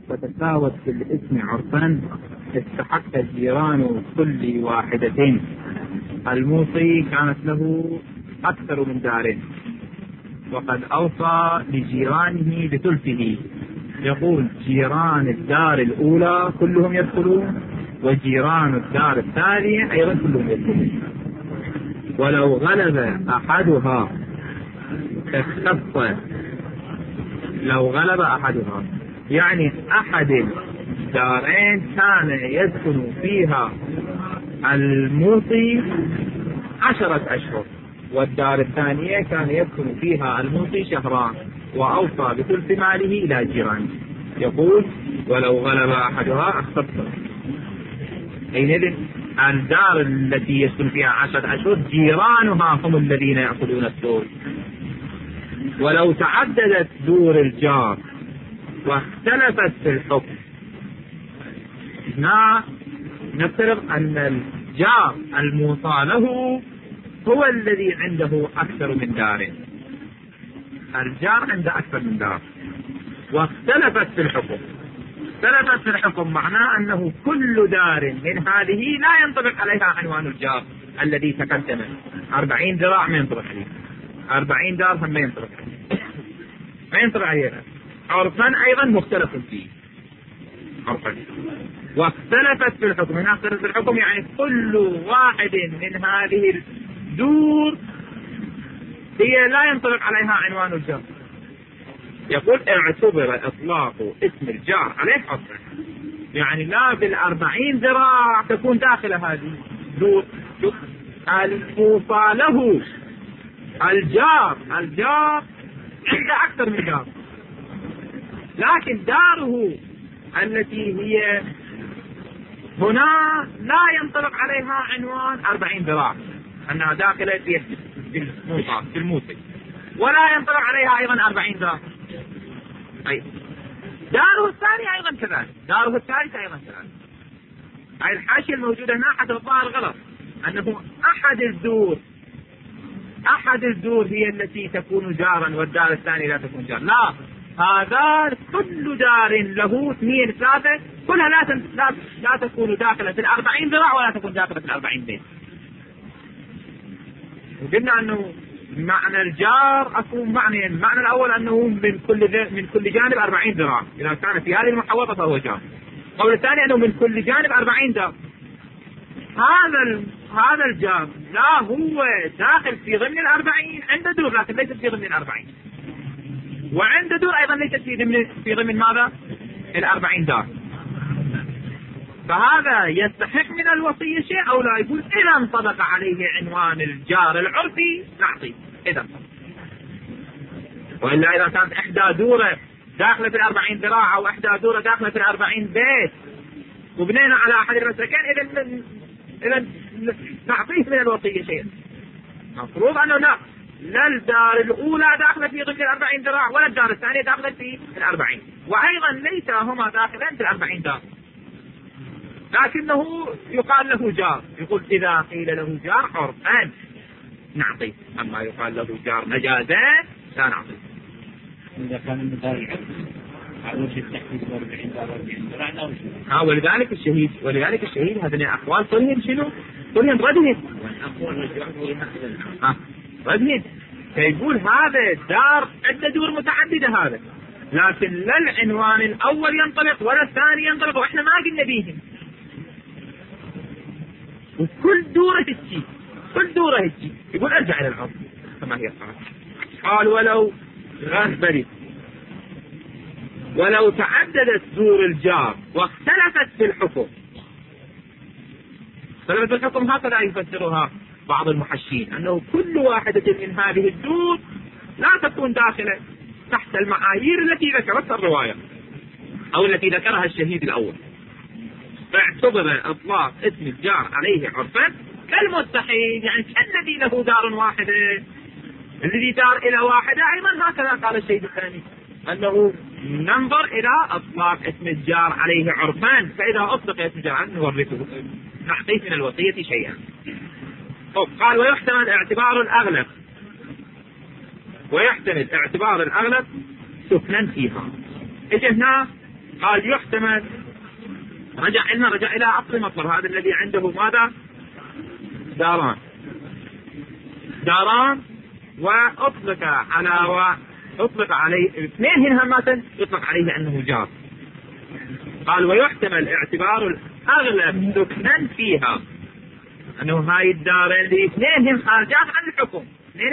فتساوت في الاسم عرفا استحق الجيران كل واحدتين. الموصي كانت له أكثر من دار وقد أوصى لجيرانه بثلثه، يقول جيران الدار الأولى كلهم يدخلون وجيران الدار الثانية أيضا كلهم يدخلون. ولو غلب أحدها اختص، لو غلب أحدها يعني أحد الدارين كان يسكن فيها الموصي 10 أشهر والدار الثانية كان يسكن فيها الموصي شهران، وأوصى بثلث ماله إلى جيرانه، يقول ولو غلب أحدها اختص. حينئذ الدار التي يسكن فيها 10 أشهر جيرانها هم الذين يأخذون الثلث. ولو تعددت دور الجار واختلفت في الحكم، نفترض أن الجار الموصى له هو الذي عنده أكثر من دار، الجار عنده أكثر من دار واختلفت في الحكم. اختلفت في الحكم معناه أنه كل دار من هذه لا ينطبق عليها عنوان الجار الذي تقدم. 40 ذراع ما ينطبق عليه، 40 درهم ما ينطبق عليه، ما ينطبق عليه. عرفا أيضا مختلف فيه عرفا. واختلفت في الحكم، هنا اختلفت في الحكم يعني كل واحد من هذه الدور هي لا ينطبق عليها عنوان الجار. يقول اعتبر اطلاق اسم الجار عليه عرفا، يعني لا بال40 ذراع تكون داخل هذه دور. الموصى له الجار عنده أكثر من دار، لكن داره التي هي هنا لا ينطبق عليها عنوان 40 ذراع أنها داخلة في الموصي، ولا ينطبق عليها أيضا 40 ذراع. أي داره الثاني أيضا كذلك، داره الثالث أيضا كذلك. هاي الحاشية الموجودة هنا حتى الظاهر غلط، أنه أحد الدور هي التي تكون جارا والدار الثانية لا تكون جارا. لا، هذا كل دار له 2 3 كلها لا تكون داخلة في 40 ذراع ولا تكون داخلة في 40 بيت. وقلنا أنه معنى الجار أكون معنى المعنى الأول أنه من كل جانب 40 ذراع، إذا كان في هذه المحوطة فهو جار. القول الثاني أنه من كل جانب 40 دار. هذا الجار لا هو داخل في ضمن 40، عنده دور لكن ليست في ضمن 40، وعنده دور أيضا ليست في ضمن ماذا؟ 40 دار. فهذا يستحق من الوصية شيء أو لا؟ يقول إذا انطبق عليه عنوان الجار العرفي نعطيه إذا. وإلا إذا كانت إحدى دوره داخلة في 40 ذراع أو إحدى دوره داخلة في 40 بيت وبنينا على أحد المسلكين، إذا نعطيه من الوصية شيء. مفروض أنه لا الدار الأولى داخلة في ضمن 40 ذراع ولا الدار الثانية داخلة في 40، وأيضا ليس هما داخلين في 40 دار، لكنه يقال له جار. يقول إذا قيل له جار عرفا نعطيه، أما يقال له جار مجازا لا نعطيه. إذا كان المثال العرفي على وجه التحديد 40 دار 40 ذراع. ولذلك الشهيد هذه أقوال كلهم شنو؟ كلهم ردهم. ردهم. فيقول هذا دار عدة دور متعددة هذا، لكن لا العنوان الأول ينطلق ولا الثاني ينطلق، وإحنا ما قلنا بيهم. وكل دورة تجي يقول ارجع إلى الأرض كما هي قال ولو تعددت دور الجار واختلفت في الحكم. اختلفت في الحكم هكذا يفسرها بعض المحشين، أنه كل واحدة من هذه الدور لا تكون داخلة تحت المعايير التي ذكرتها الرواية أو التي ذكرها الشهيد الأول. فاعتبر إطلاق اسم الجار عليه عرفا كالمستحيل، يعني كالذي له دار واحدة، الذي دار إلى واحدة. أيضا هكذا قال الشهيد الثاني، أنه ننظر إلى إطلاق اسم الجار عليه عرفان، فإذا أطلق اسم الجار نورثه نعطيه من الوصية شيئا. قال ويحتمل اعتبار الأغلب سكنا فيها. إذا هنا قال يحتمل، رجع إلى أصل مطلب هذا الذي عنده ماذا؟ داران وأطلق عليه اثنين هنا همة يطلق عليه أنه جار. قال ويحتمل اعتبار الأغلب سكنا فيها، أنه هاي الدارين اللي اثنين هم خارجات عن الحكم،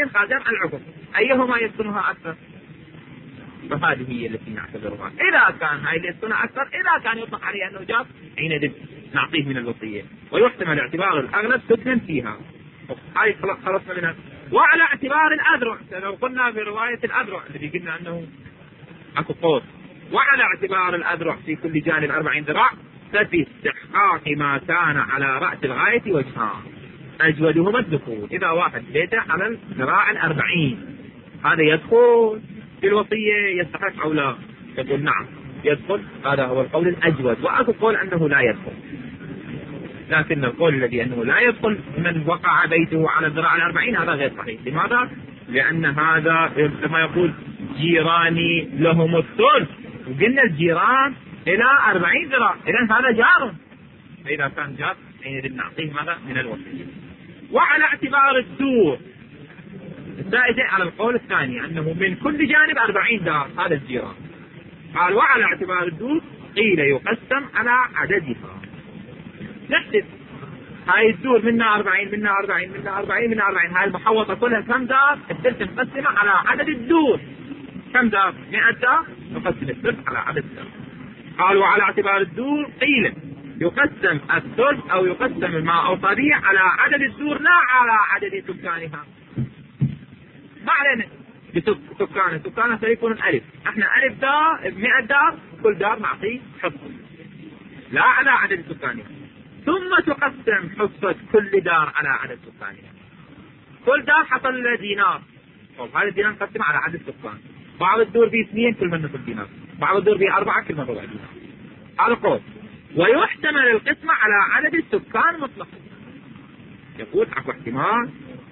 أيهما يسكنها أكثر؟ فهذه هي التي نعتبرها. إذا كان هاي اللي يسكنها أكثر، إذا كان يطلق عليه أنه جار، حينئذ نعطيه من الوصية. ويحتمل اعتبار الأغلب سكنا فيها، هاي خلصنا منها. وعلى اعتبار الأذرع، لو قلنا في رواية الأذرع الذي قلنا أنه أكو قوس، وعلى اعتبار الأذرع في كل جانب 40 ذراع، ففي استحقاق ما كان على رأس الغاية وجهان، أجودهما الدخول. إذا واحد بيته على الذراع 40 هذا يدخل في الوصية يستحق أو لا؟ يقول نعم يدخل، هذا هو القول الأجود. وأكو قول أنه لا يدخل، لكن القول الذي أنه لا يدخل من وقع بيته على الذراع 40 هذا غير صحيح. لماذا؟ لأن هذا كما يقول جيراني لهم الثلث، وقلنا الجيران إلى 40 ذراع، إذن هذا جار. فإذا كان جار حينئذ نعطيه ماذا؟ من الوصية. وعلى اعتبار الدور الزائدة على القول الثاني أنه من كل جانب 40 دار، هذا الجيران. قال وعلى اعتبار الدور قيل يقسم على عددها. نحسب هاي الدور منها 40 منها 40 منها 40 منها 40، هاي المحوطة كلها كم دار؟ الثلث مقسمة على عدد الدور. كم دار؟ 100 دار، نقسم الثلث على عدد الدار. قالوا على اعتبار الدور قيل يقسم الثلث أو يقسم ما أوصى به على عدد الدور لا على عدد سكانها. ما علينا سكانها سيكون الألف، احنا ألف دار 100 دار، كل دار نعطيه حصة لا على عدد سكانها. ثم تقسم حصة كل دار على عدد سكانها. كل دار حصل له دينار، هذا الدينار نقسم على عدد سكان. بعض الدور فيه 2 كل من نصف دينار، بعض الدور فيه 4 كل من ربع دينار. هذا قول. ويحتمل القسمة على عدد السكان مطلقا. يقول اكو احتمال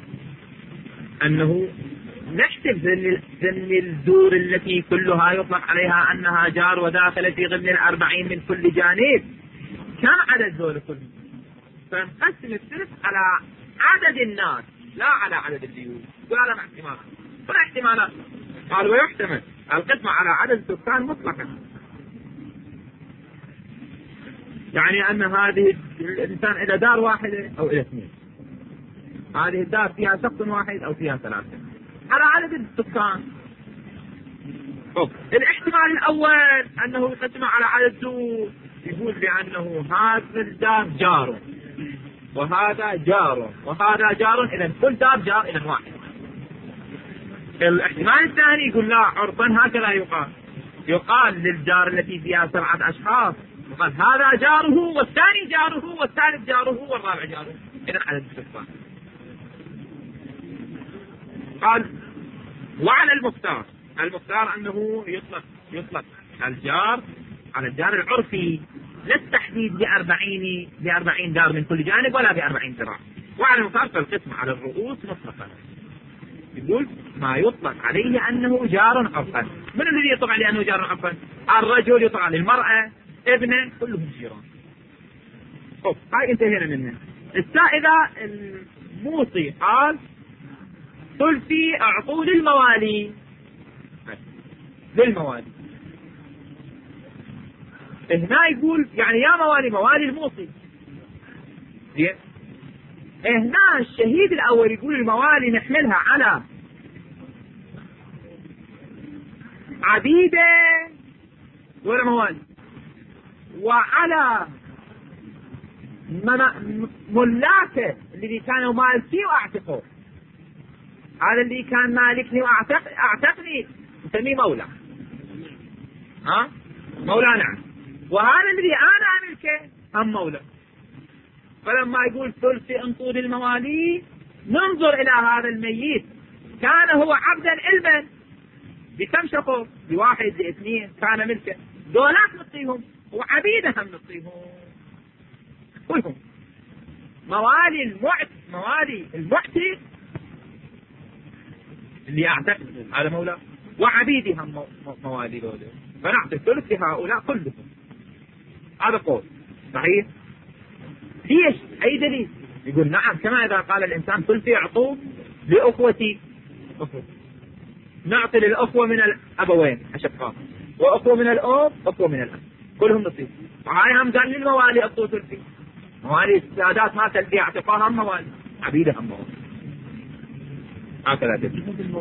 انه نحسب ذن الدور التي كلها يطلق عليها انها جار وداخل في ضمن 40 من كل جانب، كم عدد ذول كلهم؟ فنقسم الثلث على عدد الناس لا على عدد الديون. وهذا احتمال. ولا احتمالات. قال ويحتمل القسمة على عدد السكان مطلقا، يعني أن هذه الإنسان إلى دار واحدة أو إلى 2، هذه الدار فيها شخص واحد أو فيها 3 على عدد السكان. الاحتمال الأول أنه يقسم على عدد الدور، يقول بأنه هذا الدار جار وهذا جار وهذا جار، إذن كل دار جار إذن واحد. الاحتمال الثاني يقول لا، عرفا هكذا يقال للجار التي فيها 7 أشخاص، يقال هذا جاره والثاني جاره والثالث جاره والرابع جاره، إذن عدد السكان. قال وعلى المختار أنه يطلق الجار على الجار العرفي، لا التحديد ب40 دار من كل جانب ولا ب40 ذراع. وعلى المختار فالقسم على الرؤوس مطلقا، يقول ما يطلق عليه أنه جار عرفا. من الذي يطلق عليه أنه جار عرفا؟ الرجل يطلق عليه، المرأة، ابنه، كلهم جيران. هاي انتهينا منها. إذا الموصي قال ثلثي أعطوا للموالي، هنا يقول يعني يا موالي الموصي. هنا الشهيد الأول يقول الموالي نحملها على عبيدة ولا موالي، وعلى ملاكه الذي كانوا مالكي واعتقوا. هذا اللي كان مالكني واعتقني نسميه مولى، مولى نعم. وهذا الذي انا املكه هم مولى. فلما يقول ثلث انطول الموالي، ننظر الى هذا الميت كان هو عبدا علما بكم شخص؟ ب1 ب2 كان ملكه، دولات نعطيهم وعبيده هم نعطيهم كلهم. موالي المعتق اللي اعتقد هذا مولى، وعبيدي هم موالي دولة. فنعطي الثلث لهؤلاء كلهم. هذا قول صحيح. ليش؟ أي دليل؟ يقول نعم، كما إذا قال الإنسان ثلثي أعطوه لأخوتي، نعطي للأخوة من الأبوين أشقاء، وأخوة من الأب، أخوة من الأب، كلهم نصيب. وهاي هم قال للموالي أعطوا ثلثي. موالي السادات ما تلبي اعتقاها هم موالي، عبيدة هم موالي. هكذا تبي.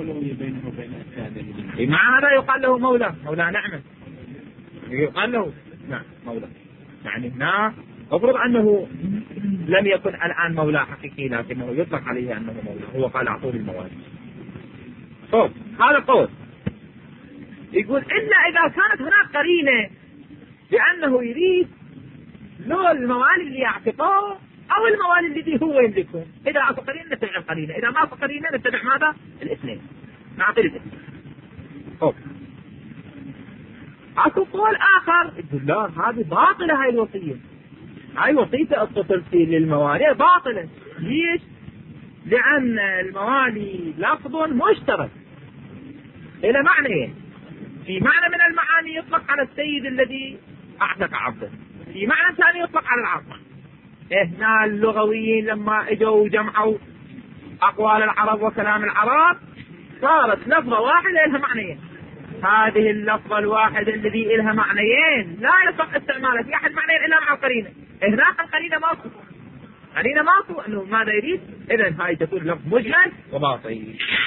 مع هذا يقال له مولى، مولى نعمة، يقال له نعم مولى. يعني هنا أفرض أنه لم يكن الآن مولى حقيقي، لكنه يطلق عليه أنه مولى، هو قال أعطوا للموالي. طيب هذا قول. يقول إلا إذا كانت هناك قرينة بأنه يريد له الموالي اللي يعتقوه أو الموالي الذي هو يملكهم. إذا أكو قرينة نتبع القرينة، إذا ما أكو قرينة نتبع ماذا؟ الاثنين، نعطي الاثنين. طيب أكو قول آخر يقول لا، هذه باطلة، هاي الوصية، هاي وصية الثلثي للموالي باطلة. ليش؟ لأن الموالي لفظ مشترك إلى معنيين. في معنى من المعاني يطلق على السيد الذي أعتق عبده، في معنى ثاني يطلق على العبد. هنا اللغويين لما اجوا جمعوا أقوال العرب وكلام العرب صارت لفظة واحدة لها معنيين. هذه اللفظة الواحدة الذي لها معنيين لا يصح استعمالها في أحد معنيين إلا مع القرينة. هناك القرينة ماكو، قرينة ماكو أنه ماذا يريد، إذن هاي تكون لفظ مجمل وباطل.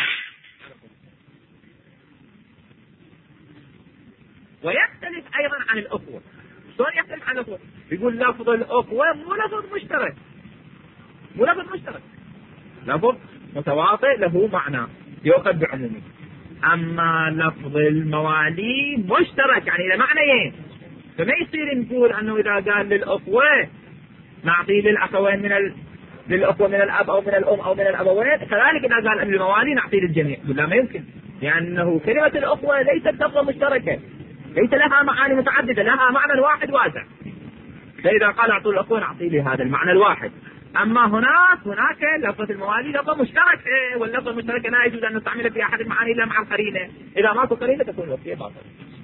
ويختلف أيضا عن الأخوة. شلون يختلف عن الأخوة؟ يقول لفظ الأخوة مو لفظ مشترك، مو لفظ مشترك، لفظ متواطئ له معنى يؤخذ بعمومه. أما لفظ الموالي مشترك، يعني له معنيين، فما يصير نقول أنه إذا قال للأخوة نعطي للأخوين للأخوة من الأب أو من الأم أو من الأبوين، كذلك إذا قال أن الموالي نعطي للجميع. لا، ما يمكن، لأنه كلمة الأخوة ليست لفظة مشتركة، ليس لها معاني متعددة، لها معنى واحد واسع. فإذا قال أعطوا الأخوة نعطي لهذا المعنى الواحد. أما هناك لفظة الموالي لفظة مشتركة، واللفظة المشتركة لا يجوز أن نستعملها في أحد المعاني إلا مع القرينة. إذا ماكو قرينة تكون الوصية باطلة.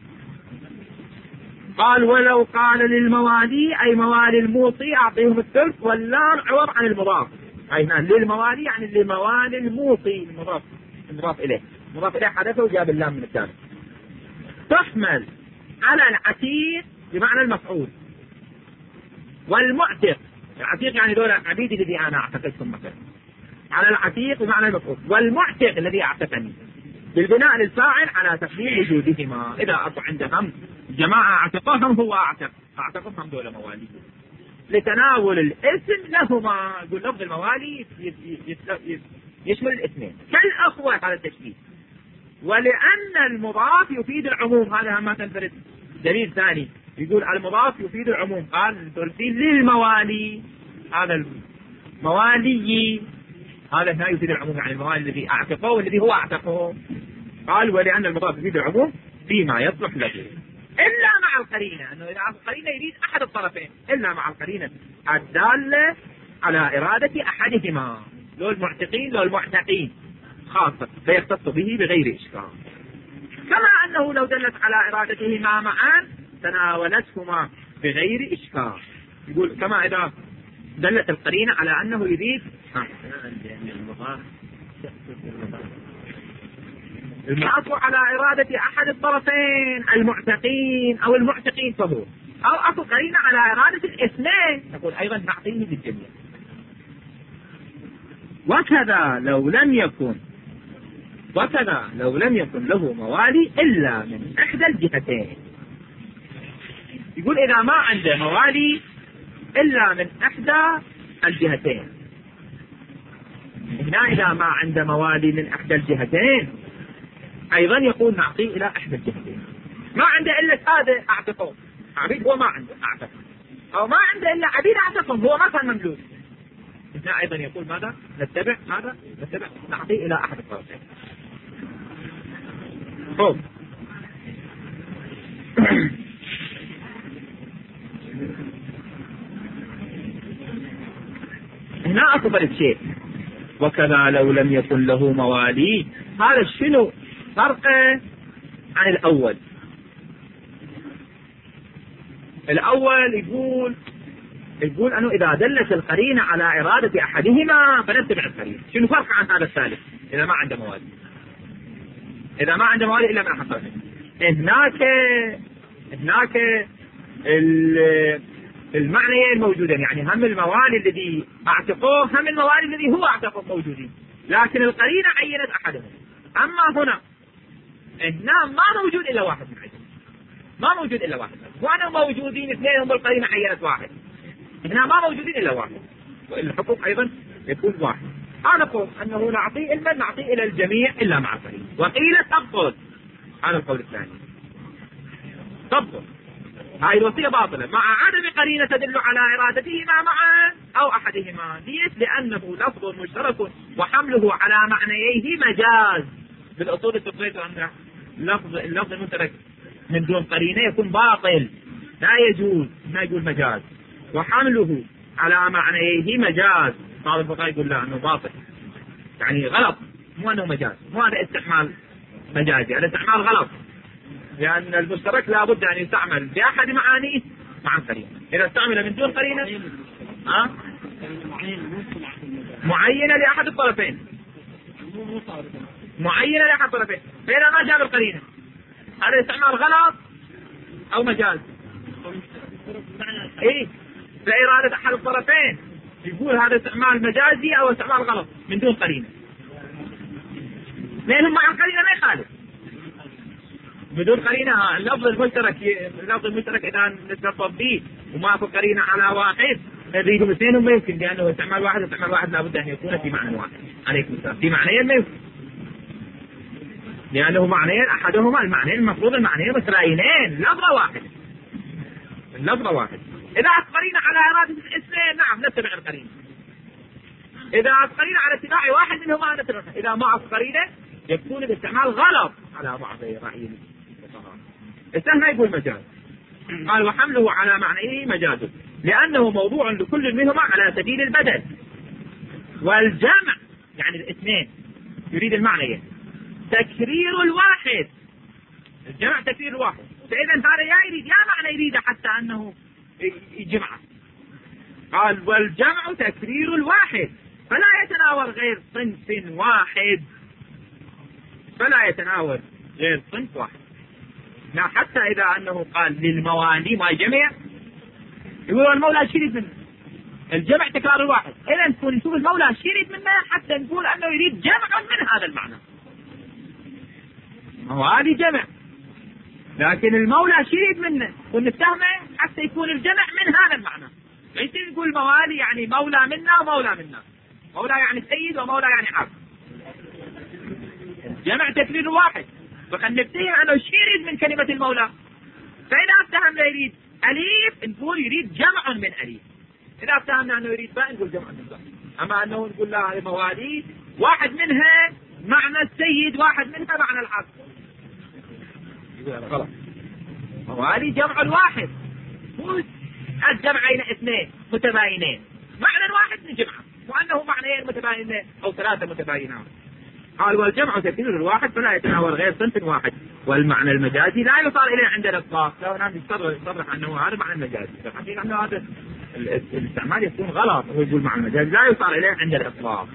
قال ولو قال للموالي أي موالي الموصي أعطيهم الثلث، واللام عوض عن المضاف. أي نعم للموالي يعني للموالي الموصي، المضاف إليه، المضاف إليه حدثه وجاب اللام من الثاني. تحمل على العتيق بمعنى المفعول، والمعتق، العتيق يعني دول عبيدي الذي أنا أعتقدهم مثلا، على العتيق بمعنى المفعول، والمعتق الذي أعتقني، بالبناء للفاعل على تقدير وجودهما. إذا أكو عندهم جماعة اعتقاهم هو أعتقهم دول موالي، لتناول الاسم لهما. يقول لفظ الموالي يشمل الاثنين كالأخوة على التشبيه. ولأن المضاف يفيد العموم، هذا ما تنفرد. دليل ثاني يقول المضاف يفيد العموم، قال ترسيل للموالي، هذا الموالي هذا هنا يفيد العموم، يعني الموالي الذي أعتقه والذي هو أعتقه. قال ولأن المضاف يفيد العموم فيما يصلح له، إلا مع القرينة، أنه إذا القرينة يريد أحد الطرفين، إلا مع القرينة الدالة على إرادة أحدهما، لو المعتقين لو المعتقين خاصة، فيختص به بغير إشكال. كما أنه لو دلت على إرادتهما معا تناولتهما بغير إشكال. يقول كما إذا دلت القرينة على أنه يريد المعطف على إرادة أحد الطرفين المعتقين أو المعتقين فهو، أو أكو قرينة على إرادة الاثنين تقول أيضا نعطيه للجميع. وكذا لو لم يكن له موالي إلا من إحدى الجهتين. يقول إذا ما عنده موالي إلا من إحدى الجهتين. هنا إذا ما عنده موالي من إحدى الجهتين أيضا يقول نعطيه إلى إحدى الجهتين. ما عنده إلا هذا أعتقه عبيد، هو ما عنده أعتق، أو ما عنده إلا عبيد أعتقهم، هو ما كان مملوك. هنا أيضا يقول ماذا؟ نتبع نعطيه إلى أحد الطرفين. طيب هنا أكبر شيء، وكذا لو لم يكن له موالي. هذا شنو فرقه عن الأول؟ الأول يقول أنه إذا دلت القرينة على إرادة أحدهما فنتبع القرينة. شنو فرق عن هذا الثالث إذا ما عنده موالي؟ إذا ما عنده موالي إلا ما حصل هناك المعنيين الموجودين، يعني هم الموالي الذي اعتقوه هم الموالي الذي هو اعتقوه موجودين، لكن القرينة عينت أحدهم. أما هنا ما موجود إلا واحد من عندهم، ما موجود إلا واحد، وأنا موجودين اثنين بالقرينة عينت واحد، هنا ما موجودين إلا واحد، والحقوق أيضا يكون واحد. أنا أقول أنه نعطي إلى الجميع إلا مع القرينة، وقيل تبطل. هذا القول الثاني تبطل، هاي الوصية باطلة مع عدم قرينة تدل على إرادتهما معا أو أحدهما. ليش؟ لأنه لفظ مشترك وحمله على معنييه مجاز. بالأصول التقريب أن اللفظ المشترك من دون قرينة يكون باطل، لا يجوز، ما يقول مجاز، وحمله على معنييه مجاز. بعض الفقهاء يقول لا أنه باطل، يعني غلط، مو أنه مجاز، مو هذا استعمال مجازي، هذا استعمال غلط، لأن المشترك لا بد أن يستعمل بأحد معانيه مع القرينة. إذا استعمل من دون قرينة معينة لأحد الطرفين، معينة لأحد الطرفين، فإذا ما جاب القرينة هذا استعمال غلط أو مجاز. إيه، لإرادة أحد الطرفين يقول هذا استعمال مجازي أو استعمال غلط من دون قرينة، لأنهم مع القرينة ما يخالف. بدون قرينة اللفظ المشترك إذا نتلفظ به وما في قرينة على واحد نريدهم اثنين ما يمكن، لأنه استعمال واحد لابد أن يكون في معنى واحد. عليكم السلام. في معنيين ما يمكن، لأنه معنيين أحدهما المعنيين المفروض المعنيين متراينين، اللفظ واحد. إذا قرينة على إرادة الاثنين نعم نتبع القرينة، إذا قرينة على اتباع واحد منهما نتبع. إذا ما قرينة يكون الاستعمال غلط على بعض رأيين. السهم يقول مجاز، قال وحمله على معنيه مجاز لأنه موضوع لكل منهما على سبيل البدل والجمع، يعني الاثنين يريد المعنى تكرير الواحد، الجمع تكرير الواحد. فإذا هذا يا معنى يريد حتى أنه يجمعه. قال والجمع تكرير الواحد فلا يتناول غير صنف واحد، لا حتى إذا أنه قال للموالي ما جمع يقول المولى شريد منه، الجمع تكرار الواحد. إذا نكون نشوف المولى شريد منه حتى نقول أنه يريد جمع من هذا المعنى، موالي جمع، لكن المولى شريد منه ونتهمه حتى يكون الجمع من هذا المعنى. ليس نقول موالي يعني مولى منا ومولى منا، مولى يعني سيد ومولى يعني عبد، جمع تكرير واحد، فخلنا نتهم أنه شيريد من كلمة المولى. فإذا افتهمنا يريد أليف نقول يريد جمع من أليف، إذا افتهمنا أنه يريد باء نقول جمع من باء. أما أنه نقول لا موالي واحد منها معنى السيد واحد منها معنى العبد، غلط. موالي جمع الواحد، الجمعين اثنين متباينين، معنى واحد نجمعه، وأنه معنيين متباينين أو ثلاثة متباينات. قال والجمع تكرير الواحد فلا يتناول غير صنف واحد، والمعنى المجازي لا يصار إليه عند الإطلاق. لو نعم يصرح أنه هذا معنى المجازي، فالحقيقة أنه هذا الاستعمال يكون غلط، هو يقول معنى المجازي لا يصار إليه عند الإطلاق.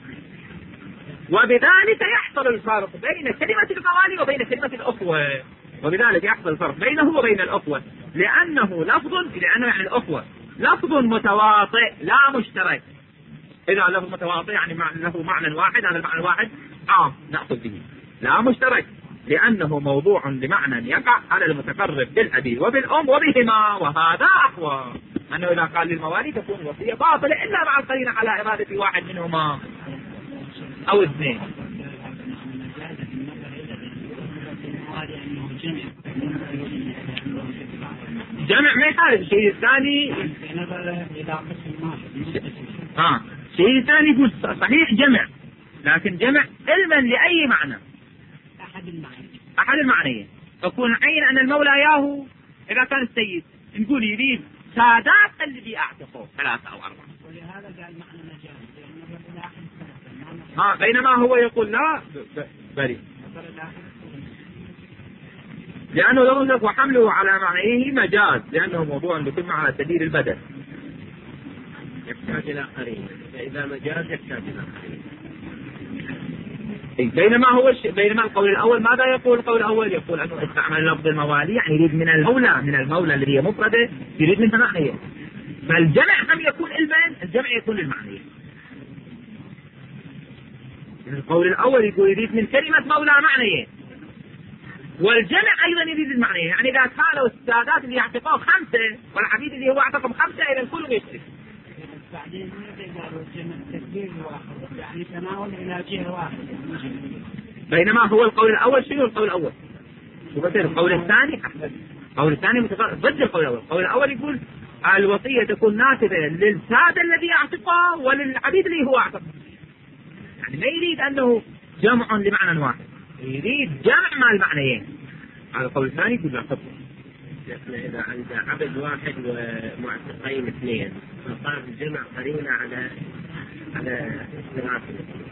وبذلك يحصل الفرق بين كلمة الموالي وبين كلمة الأخوة، وبذلك يحصل الفرق بينه وبين الأخوة، لأنه يعني الأخوة لفظ متواطئ لا مشترك. إذا لفظ متواطئ يعني له معنى واحد، هذا المعنى الواحد عام نأخذ به، لا مشترك، لأنه موضوع لمعنى يقع على المتقرب بالأبي وبالأم وبهما، وهذا أقوى. أنه إذا قال للموالي تكون وصية باطلة إلا مع القرينة على إرادة واحد منهما أو اثنين. جمع ما يخالف. الشيء الثاني شيء ثاني يقول صحيح جمع، لكن جمع علما لأي معنى، أحد المعنيين. تكون عين أن المولى ياهو إذا كان السيد نقول يريد سادات الذي أعتقه 3 أو 4، ولهذا قال معنى مجاز بينما هو يقول لا بريء. لأنه لو نطلق وحمله على معنيه مجاز، لأنه موضوع بكل على سبيل البدل. يحتاج إلى قرينة، إذا مجاز يحتاج إلى قرينة. بينما القول الأول ماذا يقول؟ القول الأول يقول أنه استعمل لفظ الموالي، يعني يريد من المولى الذي هي مفردة يريد منها معنية. فالجمع هم يكون الجمع يكون للمعنية. القول الأول يقول يريد من كلمة مولى معنية، والجمع أيضا يريد المعنية. يعني إذا كانوا السادات اللي يعتقوا 5 والعبيد اللي هو اعتقهم 5 إلى الكل يشترك. بعدين قالوا الجمع تكبير واحد، يعني تناول إلى جهة واحدة. بينما هو القول الأول شنو القول الأول؟ القول الثاني ضد القول الأول. القول الأول يقول الوصية تكون نافذة للسادة الذي يعتقه وللعبيد اللي هو اعتقه. يعني ما يريد أنه جمع لمعنى واحد، يريد جمع مع المعنيين. على القول الثاني يقول لا تفضل. إذا عند عبد واحد ومعتقين 2 فصار الجمع قرينة على ثلاثة.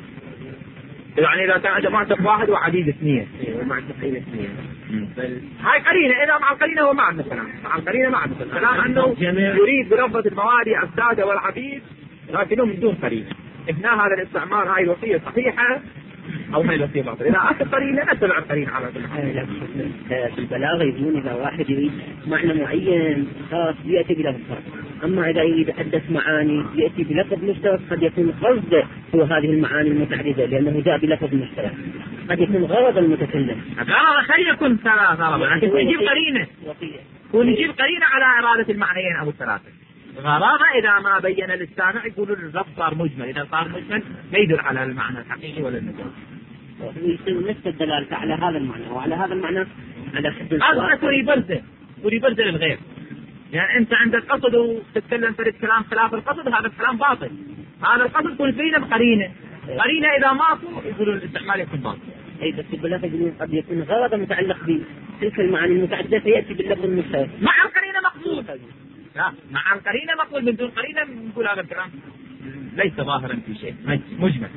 يعني إذا كان عند معتق 1 وعبيد 2 ومعتقين 2 هاي قرينة. إذا مع القرينة هو مع الكلام، مع القرينة مع الكلام أنه يريد بلفظة الموالي السادة والعبيد لكنه من دون قرينة. إثناء هذا الاستعمال هاي الوصية صحيحة أو ما الوصية باطلة. إذا أخذ قرينة نتبع القرينة على كل حال. في البلاغة يقولون إذا واحد يريد معنى معين خاص يأتي بلفظ خاص، أما إذا يريد عدة معاني يأتي بلفظ مشترك قد يكون قصده هو هذه المعاني المتعددة لأنه جاء بلفظ مشترك، قد يكون غرض المتكلم. خلي يكون 3 لكن يجيب قرينة ونجيب قرينة على إرادة المعنيين أو 3. غرابة إذا ما بين للسامع يقولوا اللفظ صار مجمل، إذا صار مجمل ما يدل على المعنى الحقيقي ولا المجاز. ويصير نفس الدلالة على هذا المعنى وعلى هذا المعنى على حد قصدك وري برزة للغير. يعني أنت عندك قصد وتتكلم فرد كلام خلاف القصد، هذا الكلام باطل. هذا القصد يكون فينا بقرينة، قرينة إذا ماكو يقولوا الاستعمال يكون باطل. أي بس باللفظ قد يكون غرض متعلق بتلك المعاني المتعددة فيأتي باللفظ المشترك. مع القرينة مقبول. لا مع القرينة مقبول، من دون قرينة نقول هذا الكلام ليس ظاهرا في شيء مجمل.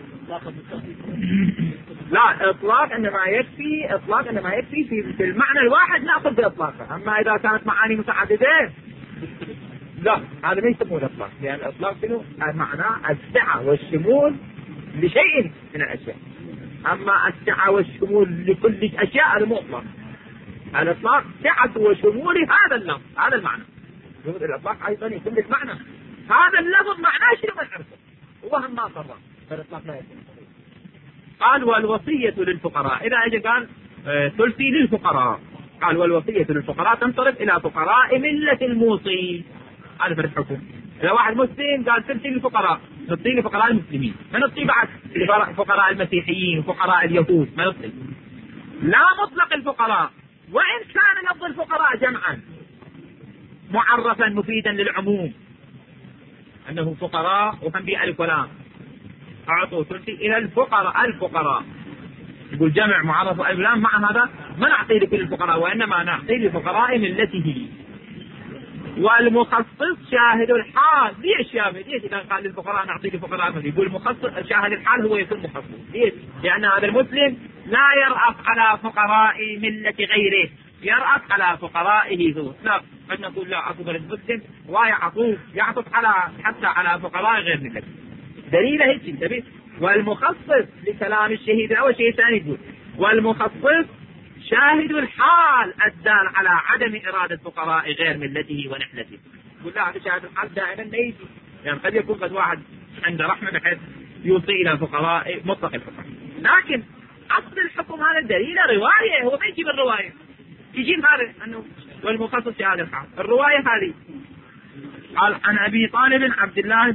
لا إطلاق إنما يكفي في المعنى الواحد نأخذ بإطلاقه. أما إذا كانت معاني متعددة لا هذا ما يسمونه إطلاق، لأن يعني الإطلاق شنو؟ معناه السعة والشمول لشيء من الأشياء. أما السعة والشمول لكل الأشياء هذا مو إطلاق. الإطلاق سعة وشمول هذا اللفظ، هذا المعنى. الإطلاق أيضا يكون المعنى هذا اللفظ معناه شنو من عرفه وهم ما صرف، فالإطلاق لا يكون. قال والوصية للفقراء. إذا أجى قال ثلثي للفقراء، قال والوصية للفقراء تنصرف إلى فقراء ملة الموصي. هذا في الحكم. إذا واحد مسلم قال ثلثي للفقراء، نعطي لفقراء المسلمين، ما نعطي بعد فقراء المسيحيين وفقراء اليهود، ما نعطي. لا مطلق الفقراء، وإن كان لفظ الفقراء جمعا معرفا مفيدا للعموم أنه فقراء وهم بألف ولام، أعطوا ثلثي إلى الفقراء يقول جمع معرف ألف ولام، مع هذا ما نعطي لكل الفقراء وإنما نعطي لفقراء ملته. والمخصص شاهد الحال. ليش إذا قال للفقراء نعطي لفقراء ملته؟ يقول المخصص شاهد الحال هو يكون مخصص. ليش؟ لأن هذا المسلم لا يرأف على فقراء ملة غيره، يرأف على فقرائه هو. لا قد نقول لا أفضل المسلم ويعطف حتى على فقراء غير ملته. دليل هيك. والمخصص لكلام الشهيد أو شيء ثاني يقول والمخصص شاهد الحال الدال على عدم إرادة فقراء غير ملته ونحلته. يقول لا هذا شاهد الحال دائما ما يجي، يعني قد يكون قد واحد عنده رحمة بحيث يوصي إلى فقراء مطلق الفقراء، لكن أصل الحكم هذا دليل رواية، هو ما يجيب الرواية، يجيب هذا أنه والمخصص شاهد الحال. الرواية هذه قال عن أبي طالب عبد الله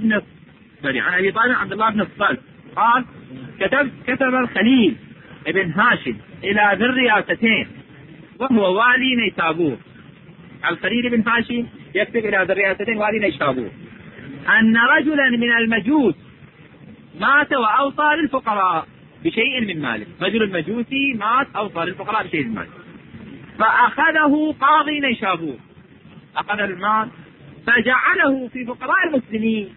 بن الصلت قال كتب الخليل ابن هاشم إلى ذي الرياستين وهو والي نيسابور. الخليل بن هاشم يكتب إلى ذي الرياستين والي نيسابور أن رجلا من المجوس مات وأوصى للفقراء بشيء من ماله. رجل مجوسي مات أوصى للفقراء بشيء من ماله، فأخذه قاضي نيسابور، أخذ المال فجعله في فقراء المسلمين.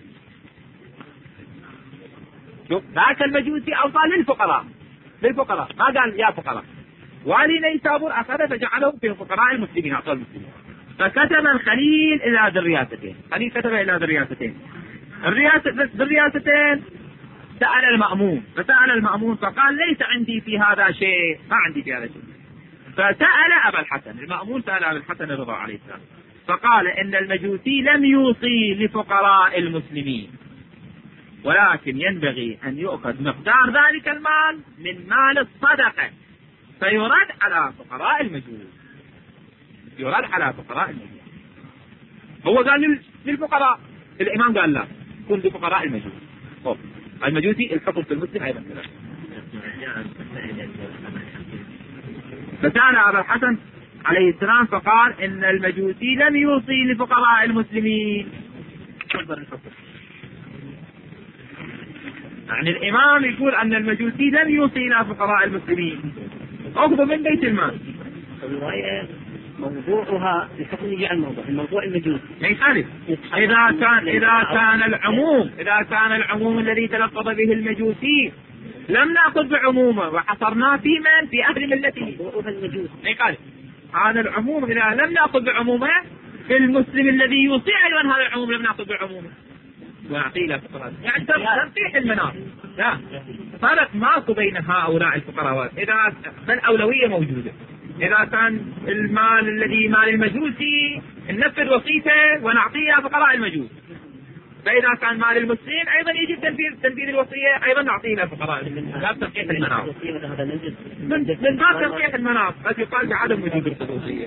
شوف ذاك المجوسي أوصى للفقراء ما قال يا فقراء، والي نيسابور أخذ فجعله في فقراء المسلمين، أعطى المسلمين. فكتب الخليل إلى ذي الرياستين، خليل كتب إلى ذي الرياستين، بالرياستين سأل المأمون، فسأل المأمون فقال ليس عندي في هذا شيء، ما عندي في هذا شيء. فسأل أبا الحسن، المأمون سأل أبا الحسن الرضا عليه السلام فقال إن المجوسي لم يوصي لفقراء المسلمين، ولكن ينبغي أن يؤخذ مقدار ذلك المال من مال الصدقة فيرد على فقراء المجوس، يرد على فقراء المجوس. هو قال للفقراء، الإمام قال لا، كن لفقراء المجوس. المجوسي الحكم في المسلم أيضا كذا. فسأل أبا الحسن عليه السلام فقال إن المجوسي لم يوصي لفقراء المسلمين. يعني الإمام يقول أن المجوسي لم يوصي إلى فقراء المسلمين، أخذوا من بيت المال. الرواية موضوعها الحكم يجي على الموضوع المجوسي ما يخالف. إذا كان العموم الذي تلفظ به المجوسي لم نأخذ بعمومه وحصرناه في من؟ في أهل ملته. ما يخالف. هذا العموم إذا لم نأخذ بعمومه في المسلم الذي يوصي أيضا هذا العموم لم نأخذ بعمومه ونعطيه له فقراء. يعني ترتيح المناط، لا فرق ماكو بين هؤلاء الفقراء. إذا فالأولوية موجودة. إذا كان المال الذي مال المجوسي ننفذ وصيته ونعطيه فقراء المجوس، فإذا كان مال المسلمين أيضا يجب تنفيذ الوصية أيضا نعطيه لفقراء المجوس. لا ترقيق المناط، من باب ترقيق المناط بس يقال بعدم وجود الخصوصية.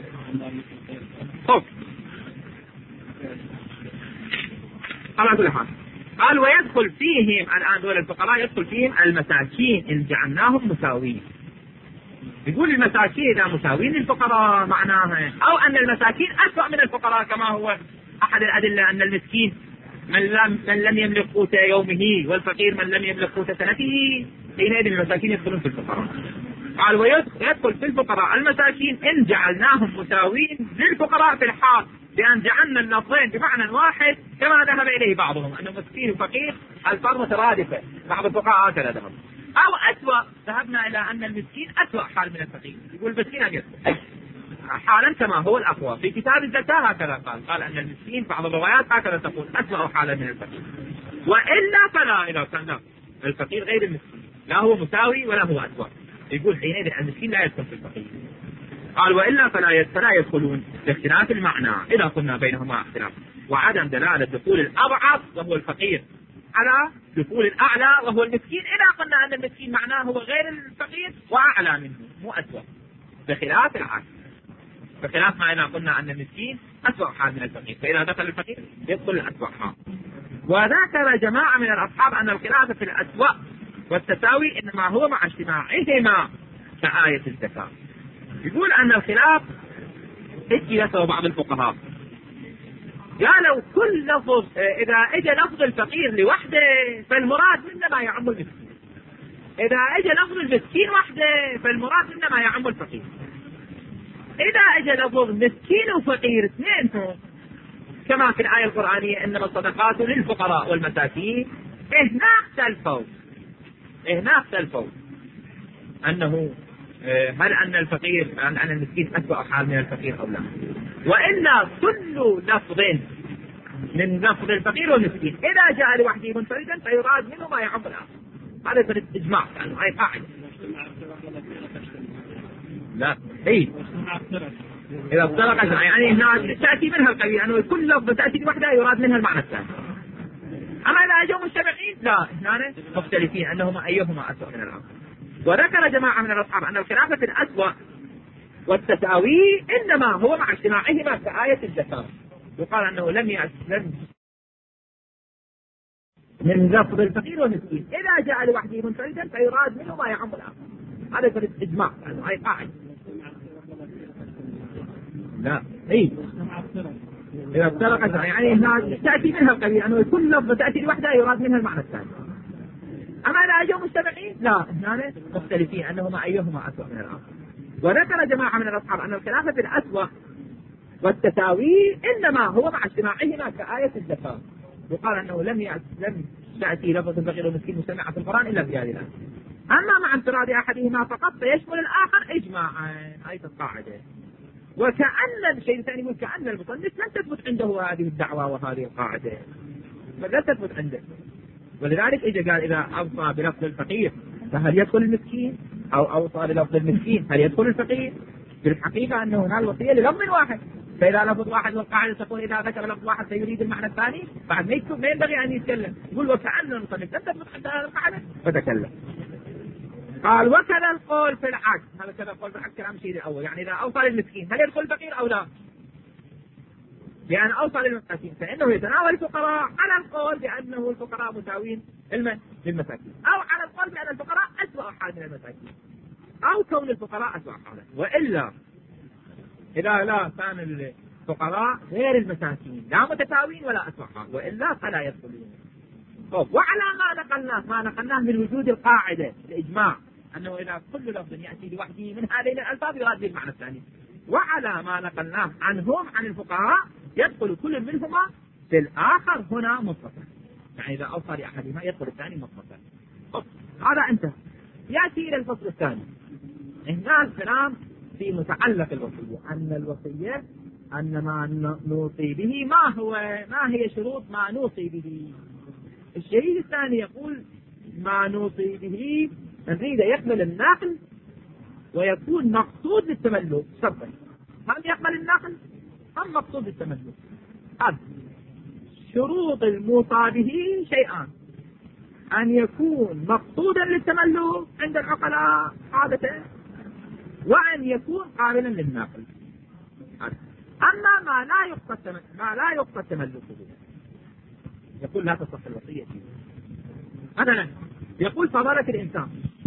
على كل حال قال ويدخل فيهم الآن دول الفقراء يدخل فيهم المساكين إن جعلناهم مساوين. يقول المساكين إذا مساوين للفقراء معناها أو أن المساكين أسوأ من الفقراء، كما هو أحد الأدلة أن المسكين من لم يملك قوت يومه والفقير من لم يملك قوت سنته، حينئذ المساكين يدخلون في الفقراء. قال ويدخل في الفقراء المساكين إن جعلناهم مساوين للفقراء في الحال، بأن جعلنا اللفظين بمعنى واحد كما ذهب إليه بعضهم أنه مسكين وفقير الفرق مترادفة. بعض الفقهاء هكذا ذهب. أو أسوأ، ذهبنا إلى أن المسكين أسوأ حال من الفقير، يقول المسكين أجل حالا كما هو الأقوى. في كتاب الزكاة هكذا قال أن المسكين بعض الروايات هكذا تقول أسوأ حالا من الفقير. وإلا فلا، إذا كان الفقير غير المسكين لا هو مساوي ولا هو أسوأ، يقول حينئذ المسكين لا يدخل في الفقير. قال وإلا فلا يدخلون لاختلاف المعنى إذا قلنا بينهما اختلاف، وعدم دلالة دخول الأضعف وهو الفقير على دخول الأعلى وهو المسكين إذا قلنا أن المسكين معناه هو غير الفقير وأعلى منه مو أسوأ، بخلاف العكس، بخلاف ما إذا قلنا أن المسكين أسوأ حال من الفقير، فإذا دخل الفقير يدخل الأسوأ حال. وذكر جماعة من الأصحاب أن الخلاف في الأسوأ والتساوي إنما هو مع اجتماعهما كآية الزكاة. يقول أن الخلاف اجي له بعض الفقهاء قالوا كل لفظ إذا اجى لفظ الفقير لوحده فالمراد منه ما يعم المسكين، إذا اجى لفظ المسكين وحده فالمراد منه ما يعم الفقير، إذا اجى لفظ مسكين وفقير اثنينهم كما في الآية القرآنية إنما الصدقات للفقراء والمساكين، هنا اختلفوا أنه هل أن الفقير أن المسكين أسوأ حال من الفقير أو لا، وإلا كل لفظ من لفظ الفقير والمسكين إذا جاء لوحده منفردا فيراد منه ما يعم الآخر. هذا في الإجماع يعني هاي قاعدة. لا إذا افترقت يعني هنا تأتي منها القبيل أنه كل لفظ تأتي لوحدها يراد منها المعنى الثاني. أما إذا أجوا مجتمعين لا، هنا مختلفين أنهما أيهما أسوأ من الآخر. وذكر جماعة من الأصحاب أن الخلاف في الأسوأ والتساوي إنما هو مع اجتماعهما كآية الزكاة، يقال أنه لم من لفظ الفقير والمسكين إذا جاء لوحده منفردا فيراد منه ما يعم الآخر. هذا في الإجماع يعني هاي قاعدة. لا إذا افترقت يعني هنا تأتي منها القبيل أنه كل لفظ تأتي لوحدها يراد منها المعنى الثاني. أما إذا أجوا مجتمعين لا، هنا مختلفين أنهما أيهما أسوأ من الآخر. وذكر جماعة من الأصحاب أن الخلاف في الأسوأ والتساوي إنما هو مع اجتماعهما كآية الزكاة، يقال أنه لم تأتي لفظ الفقير والمسكين مجتمعة في القرآن إلا في هذه الآية. أما مع انفراد أحدهما فقط فيشمل الآخر إجماعا. هذه القاعدة. وكأن الشيء الثاني يقول كأن المصنف لم تثبت عنده هذه الدعوة وهذه القاعدة، لا تثبت عنده، ولذلك إذا قال إذا أوصى بلفظ الفقير فهل يدخل المسكين، أو أوصى بلفظ المسكين هل يدخل الفقير؟ في الحقيقة أنه هنا الوصية للفظ واحد، فإذا لفظ واحد والقاعدة تقول إذا ذكر لفظ واحد سيريد المعنى الثاني، بعد ما ينبغي أن يتكلم. يقول وكأن المصنف لم تثبت عنده القاعدة فتكلم. قال وكذا القول في العكس. هذا كذا القول في العكس كلام شيء الأول، يعني إذا أوصى للمسكين هل يدخل الفقير أو لا؟ لأن أوصى للمساكين فإنه يتناول الفقراء على القول بأنه الفقراء مساوين للمساكين، أو على القول بأن الفقراء أسوأ حال من المساكين، أو كون الفقراء أسوأ حالا. وإلا إذا لا كان الفقراء غير المساكين لا متساوين ولا أسوأ حال، وإلا فلا يدخلون. وعلى ما نقلناه من وجود القاعدة الإجماع أنه إذا كل لفظ يأتي لوحده من هذين الألفاظ يراد به المعنى الثاني، وعلى ما نقلناه عنهم عن الفقراء يدخل كل منهما في الآخر هنا مطلقا، يعني إذا أوصى لأحدهما يدخل الثاني مطلقا. هذا انتهى. يأتي إلى الفصل الثاني. هنا الكلام في متعلق الوصية، أن الوصية أن ما نوصي به ما هي شروط ما نوصي به. الشيء الثاني يقول ما نوصي به نريد يقبل النقل ويكون مقصود للتملك شرطا. هل يقبل النقل أم مقصود للتملك؟ هذا شروط الموصى به شيئان: أن يكون مقصودا للتملك عند العقلاء عادة، وأن يكون قابلا للنقل. أما ما لا يقصد تملكه يقول لا تصح الوصية فيه. مثلا يقول فضلة الإنسان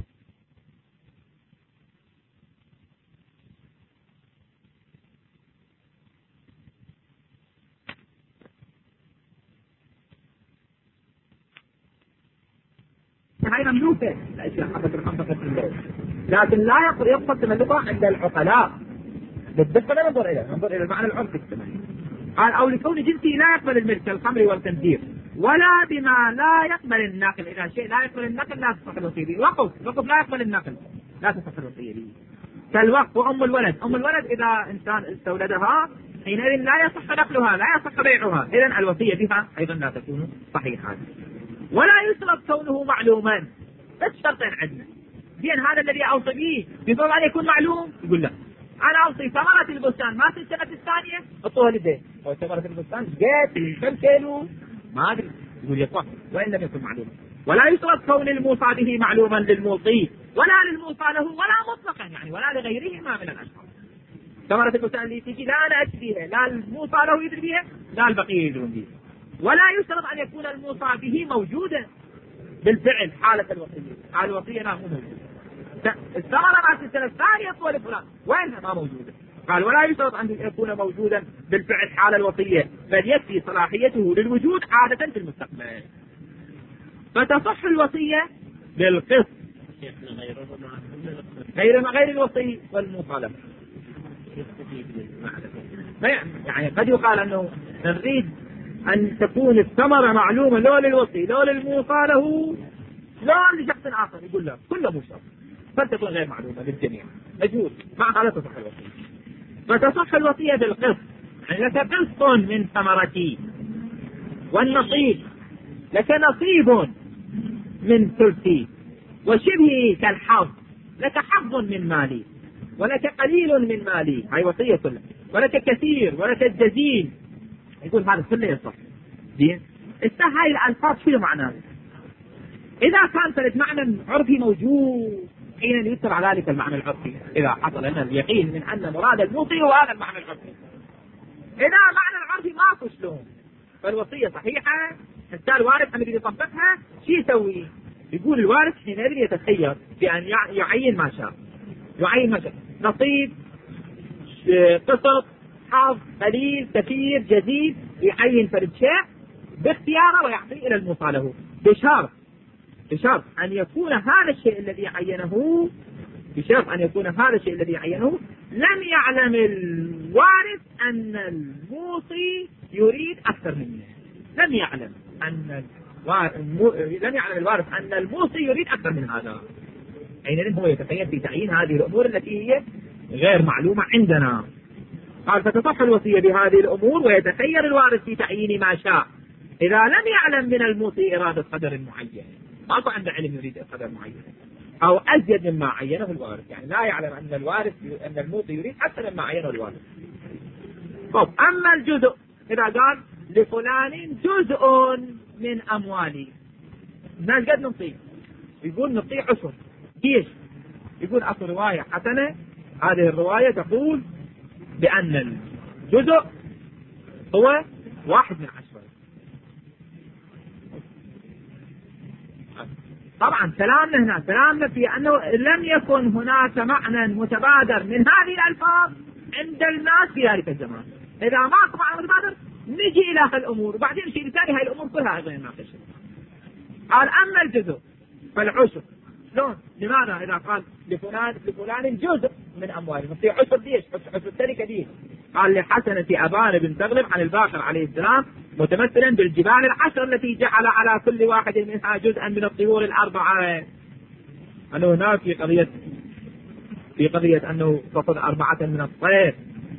هاي مملوكة الأشياء حقت الخمسة لكن لا يقصد تملكها عند العقلاء. بالدقة لا ننظر إلى المعنى العرفي التملك. قال أو لكون جنسه لا يقبل الملك كالخمر والخنزير، ولا بما لا يقبل النقل. إذا شيء لا يقبل النقل لا تصح الوصية به. وقف لا يقبل النقل لا تصح الوصية به. كالوقف وأم الولد. أم الولد إذا إنسان استولدها حينئذ لا يصح نقلها لا يصح بيعها، إذن الوصية بها أيضا لا تكون صحيحة. ولا يشرط كونه معلوما. بس شرطين عندنا. بين هذا الذي أوصي به بفضل أن يكون معلوم. يقول لا أنا أوصي ثمرة البستان ما في السنة الثانية أطوها لديه، وثمرة البستان جيت كم كيلو ما أدري، يقول يصح وإن لم يكن معلوما. ولا يشرط كون الموصى به معلوما للموصي ولا للموصى له ولا مطلقا، يعني ولا لغيرهما من الأشخاص. ثمرة البستان اللي تجي لا أنا أدري بها، لا الموصى له يدري بها، لا البقية يدرون بها. ولا يشترط أن يكون الموصى به موجودا بالفعل حالة الوصية. حالة الوصية لا مو موجودة. الثمرة بعد السنة الثانية طول فلان وينها ما موجودة. قال ولا يشترط أن يكون موجودا بالفعل حال الوصية، بل يكفي صلاحيته للوجود عادة في المستقبل. فتصح الوصية بالقسط غير الوصي والمطالبة. يعني قد يقال أنه نريد أن تكون الثمرة معلومة لو للوصي لو للموصى له لو لشخص آخر، يقول لا كله مو شرط، فتكون غير معلومة للجميع مجهول، مع هذا تصح الوصية. فتصح الوصية بالقسط، يعني لك قسط من ثمرتي، والنصيب لك نصيب من ثلثي، وشبهي كالحظ لك حظ من مالي، ولك قليل من مالي، هاي وصية كلها، ولك كثير ولك الجزيل. يقول هذا كله يصح. زين هاي الألفاظ شو معناه؟ إذا كان ثالث معنى عرفي موجود حين يتبع ذلك المعنى العرفي، إذا حصل لنا اليقين من أن مراد الموصي هو هذا المعنى العرفي. إذا معنى العرفي ما شلون فالوصية صحيحة، حتى الوارث الذي يطبقها شو يسوي؟ يقول الوارث حينئذ يتخير بأن يعين ما شاء، نصيب، قسط، حظ، قليل، كثير، جزيل، يعين فرد شيء باختياره ويعطيه إلى الموصى له بشرط أن يكون هذا الشيء الذي عينه لم يعلم الوارث أن الموصي يريد أكثر منه. لم يعلم الوارث أن الموصي يريد أكثر من هذا. حينئذ هو يتخير في تعيين هذه الأمور التي هي غير معلومة عندنا. قال فتصح الوصية بهذه الأمور ويتخير الوارث في تعيين ما شاء إذا لم يعلم من الموصي إرادة قدر معين، ما عنده علم يريد قدر معين أو أزيد مما عينه الوارث، يعني لا يعلم أن الموصي يريد أكثر مما عينه الوارث. طب أما الجزء إذا قال لفلان جزء من أموالي، الناس قد نعطيه، يقول نعطيه عشر. ليش؟ يقول أصل رواية حسنة، هذه الرواية تقول بأن الجزء هو 1/10. طبعا كلامنا في أنه لم يكن هناك معنى متبادر من هذه الألفاظ عند الناس في ذلك الزمان. إذا ما أكو معنى متبادر نجي إلى هالأمور وبعدين شيء ثاني، هاي الأمور كلها أيضا نناقشها. قال أما الجزء فالعشر شلون؟ لماذا إذا قال لفلان جزء من أمواله نعطيه عشر؟ ليش؟ عشر التركة ليش؟ قال لحسنة أبان بن تغلب عن الباقر عليه السلام متمثلا بالجبال 10 التي جعل على كل واحد منها جزءا من الطيور 4. أنه هناك في قضية أنه فقد 4 من الطير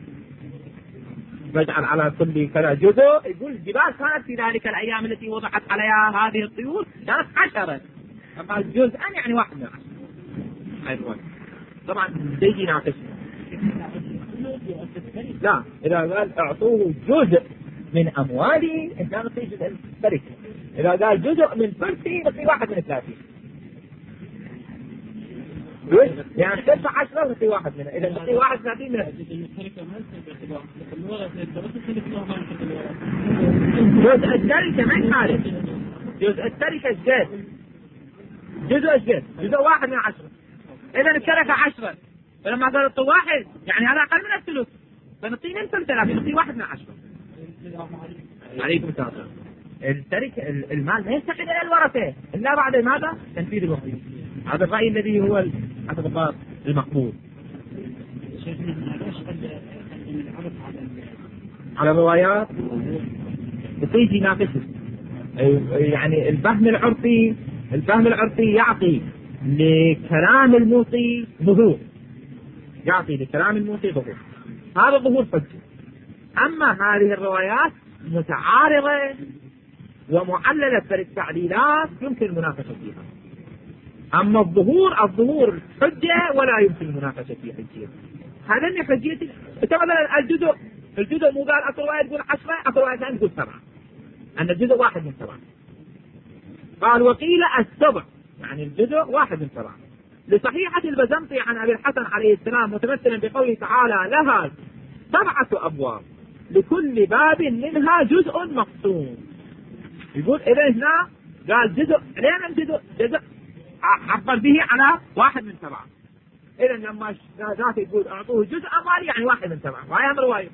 فجعل على كل كذا جزء. يقول الجبال كانت في ذلك الأيام التي وضعت عليها هذه الطيور كانت 10، أما الجزء يعني 1 من 10. طبعا يجي يناقشنا. لا، إذا قال أعطوه جزء من أموالي إن كان في جزء التركة، إذا قال جزء من ثلثي نعطيه 1 من 30. يعني 10 نعطيه 1 منه، إذا نعطيه 31 منه. جزء التركة ما يخالف، جزء التركة الزيت، جزء 1 من 10. إذا التركة 10 فلما قال نعطيه 1 يعني هذا أقل من الثلث، فنعطيه من 30 نعطيه 1 من 10. عليكم السلام. التركة المال ما يستحق إلى الورثة إلا بعد ماذا؟ تنفيذ الوصية. هذا الرأي الذي هو الأعتقاد المقبول. على الروايات تيجي ناقصة، يعني الفهم العرفي يعطي لكلام الموصي ظهور، هذا ظهور حجة. أما هذه الروايات متعارضة ومعللة بالتعليلات يمكن المناقشة فيها. أما الظهور حجة ولا يمكن المناقشة فيها حجية. هذا اللي حجية. مثلا الجزء مو قال أكو رواية تقول 10، أكو رواية ثانية تقول 7، أن الجزء 1 من 7. قال وقيل 7 يعني الجزء 1 من 7. لصحيحة البزنطي عن أبي الحسن عليه السلام متمثلا بقوله تعالى لها 7 أبواب لكل باب منها جزء مقسوم. يقول إذا هنا قال جزء، لين جزء عبر به على 1 من 7. إذا لما ذاته يقول أعطوه جزء أموالي يعني 1 من 7. وهي رواية.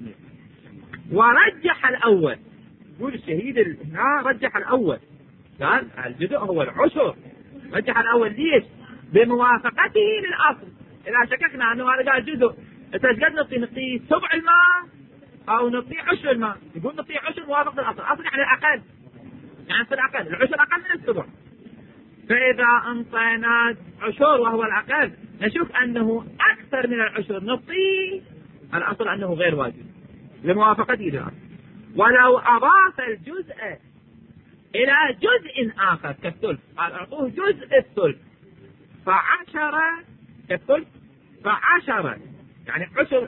ورجح الأول، يقول الشهيد هنا رجح الأول، قال الجزء هو العشر. رجح الأول ليش؟ بموافقته للأصل. إذا شككنا أنه هذا قال جزء، قد نعطيه سبع الماء أو نعطيه عشر الماء، يقول نعطيه عشر موافقة الأصل. الأصل يعني الأقل، يعني في الأقل العشر أقل من السبع. فإذا أنطينا عشر وهو الأقل نشوف أنه أكثر من العشر نعطيه، الأصل أنه غير واجب لموافقته للأصل. ولو أضاف الجزء إلى جزء آخر كالثلث، قال أعطوه جزء الثلث ف10 كالثلث ف10 يعني عشر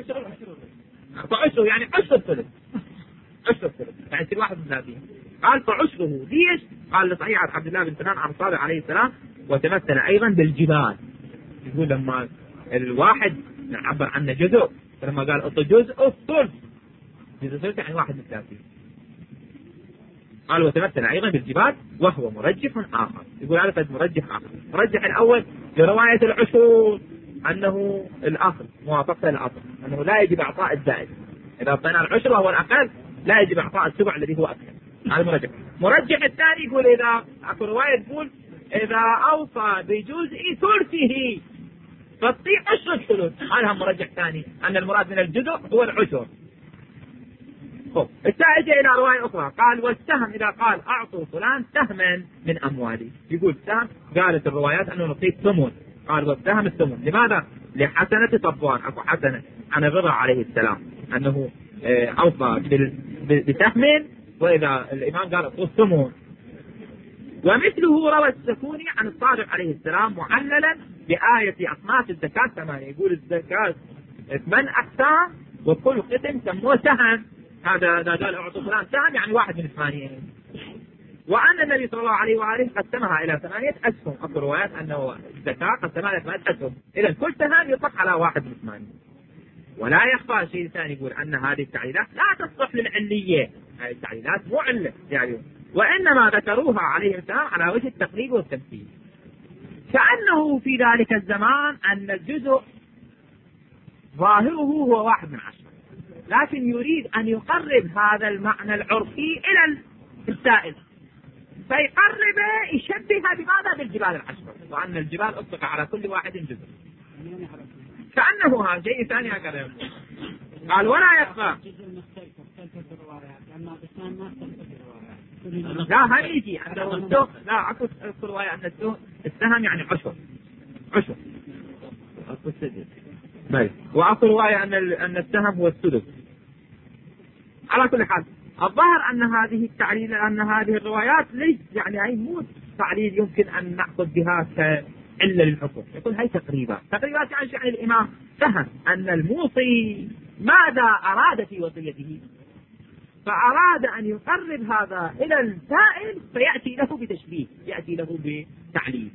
يعني عشر الثلث يعني يصير 31. قال فعشره. ليش؟ قال لصحيح عبد الله بن سنان عن صالح عليه السلام وتمثل أيضا بالجبال. يقول لما الواحد نعبر عنه جزء، فلما قال أعطوا جزء الثلث، جزء الثلث يعني 31. قال وتمثل أيضا بالجبال وهو مرجح آخر. يقول هذا مرجح آخر. مرجح الأول لرواية العشور أنه الأصل موافقة الأصل، أنه لا يجب إعطاء الزائد. إذا أعطينا العشر وهو الأقل لا يجب إعطاء السبع الذي هو أكثر. هذا مرجح. مرجح الثاني يقول إذا أكو رواية تقول إذا أوصى بجزء ثلثه فالطيع عشر الثلث. هذا مرجح ثاني، أن المراد من الجزء هو العشر. خب التائجة إلى رواية أخرى قال والسهم إذا قال أعطوا فلان سهما من أموالي، يقول سهم، قالت الروايات أنه نعطيه ثمن، قال والسهم الثمن. لماذا؟ لحسنة صفوان، أكو حسنة عن الرضا عليه السلام أنه أوصى بسهم، وإذا الإمام قال أعطوا الثمن. ومثله روى السكوني عن الصادق عليه السلام معللا بآية أصناف الزكاة 8، يقول الزكاة 8 أقسام وكل قسم سموه سهم، هذا قال أعطوا فلان سهم يعني واحد من 8. وأن النبي صلى الله عليه وآله قسمها إلى 8 أسهم، أكو روايات أنه الزكاة قسمها إلى 8 أسهم، إذا كل سهم يطلق على واحد من 8. ولا يخفى شيء ثاني، يقول أن هذه التعليلات لا تصلح للعلية، هذه التعليلات مو علة يعني، وإنما ذكروها عليه السلام على وجه التقريب والتمثيل، كأنه في ذلك الزمان أن الجزء ظاهره هو 1 من 10، لكن يريد أن يقرب هذا المعنى العرفي إلى السائل، فيقرب يشبه بماذا؟ بالجبال 10، وأن الجبال أطلق على كل واحد جزء، كأنه هذا شيء ثاني هكذا يقول. قال ولا يخفى، لا هنيجي عنده السهم، لا أكو رواية أن السهم يعني 10 أكو السدس، وأكو رواية أن السهم هو السدس. على كل حال الظاهر أن هذه التعليل، أن هذه الروايات ليس يعني هي مو تعليل يمكن أن نأخذ بها كعلة للحكم، يقول هي تقريبات يعني الإمام فهم أن الموصي ماذا أراد في وصيته، فأراد أن يقرب هذا إلى السائل فيأتي له بتشبيه، يأتي له بتعليل.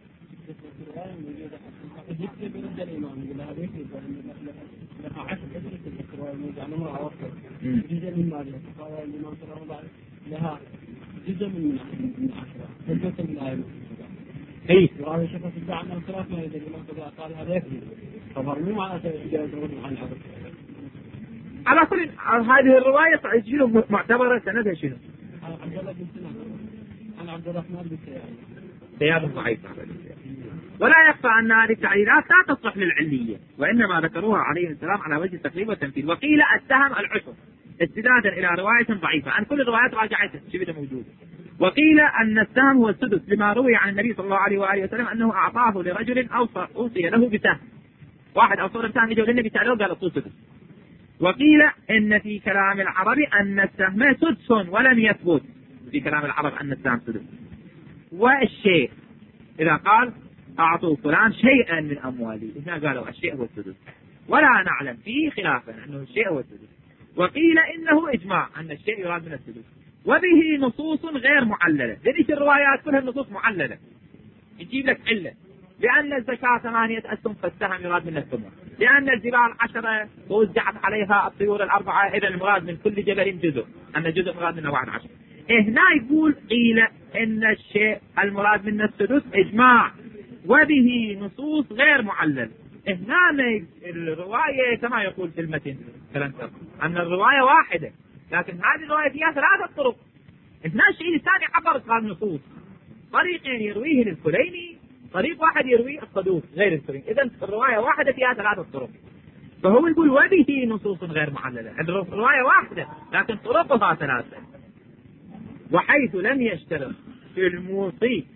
لها جزء من 10 اي وهذا شخص ادعى ان الخلاف ما يدري الامام قال هذا يكفي، طبعا مو معنى عن العرض. على كل هذه الرواية شنو معتبرة سندها شنو؟ عبد الله بن سنان عن عبد الرحمن بن سياد ضعيف. ولا يخفى أن هذه التعليلات لا تصلح للعلية، وإنما ذكروها عليه السلام على وجه التقريب والتمثيل. وقيل السهم العشر استنادا إلى رواية ضعيفة، عن كل الروايات راجعتها شبه موجود. وقيل أن السهم هو السدس لما روي عن النبي صلى الله عليه وآله وسلم أنه أعطاه لرجل أوصي له بسهم، واحد أوصى له بسهم يجوا للنبي تعالى قال أعطوه سدس. وقيل إن في كلام العرب أن السهم سدس ولم يثبت في كلام العرب أن السهم سدس. والشيء إذا قال أعطوا فلان شيئا من أموالي، هنا قالوا الشيء هو السدس، ولا نعلم فيه خلافا أنه الشيء هو السدس. وقيل إنه إجماع أن الشيء يراد من السدس، وبه نصوص غير معللة، ليش الروايات كلها النصوص معللة يجيب لك علة، لأن الزكاة 8 أسهم فالسهم يراد من الثمن، لأن الجبال 10 ووزعت عليها الطيور 4، إذا المراد من كل جبل جزء، أن الجزء مراد منه 11. هنا يقول قيل إن الشيء المراد من السدس إجماع وبه نصوص غير معلل. هنا الرواية كما يقول في المتن أن الرواية واحدة، لكن هذه الرواية فيها 3 طرق. هنا الشيء الثاني عبر عن النصوص، طريقين يرويه الكليني، طريق واحد يرويه الصدوق غير الكليني، إذن الرواية واحدة فيها 3 طرق. فهو يقول وبه نصوص غير معللة، الرواية واحدة لكن طرقها 3. وحيث لم يشترط في الموصي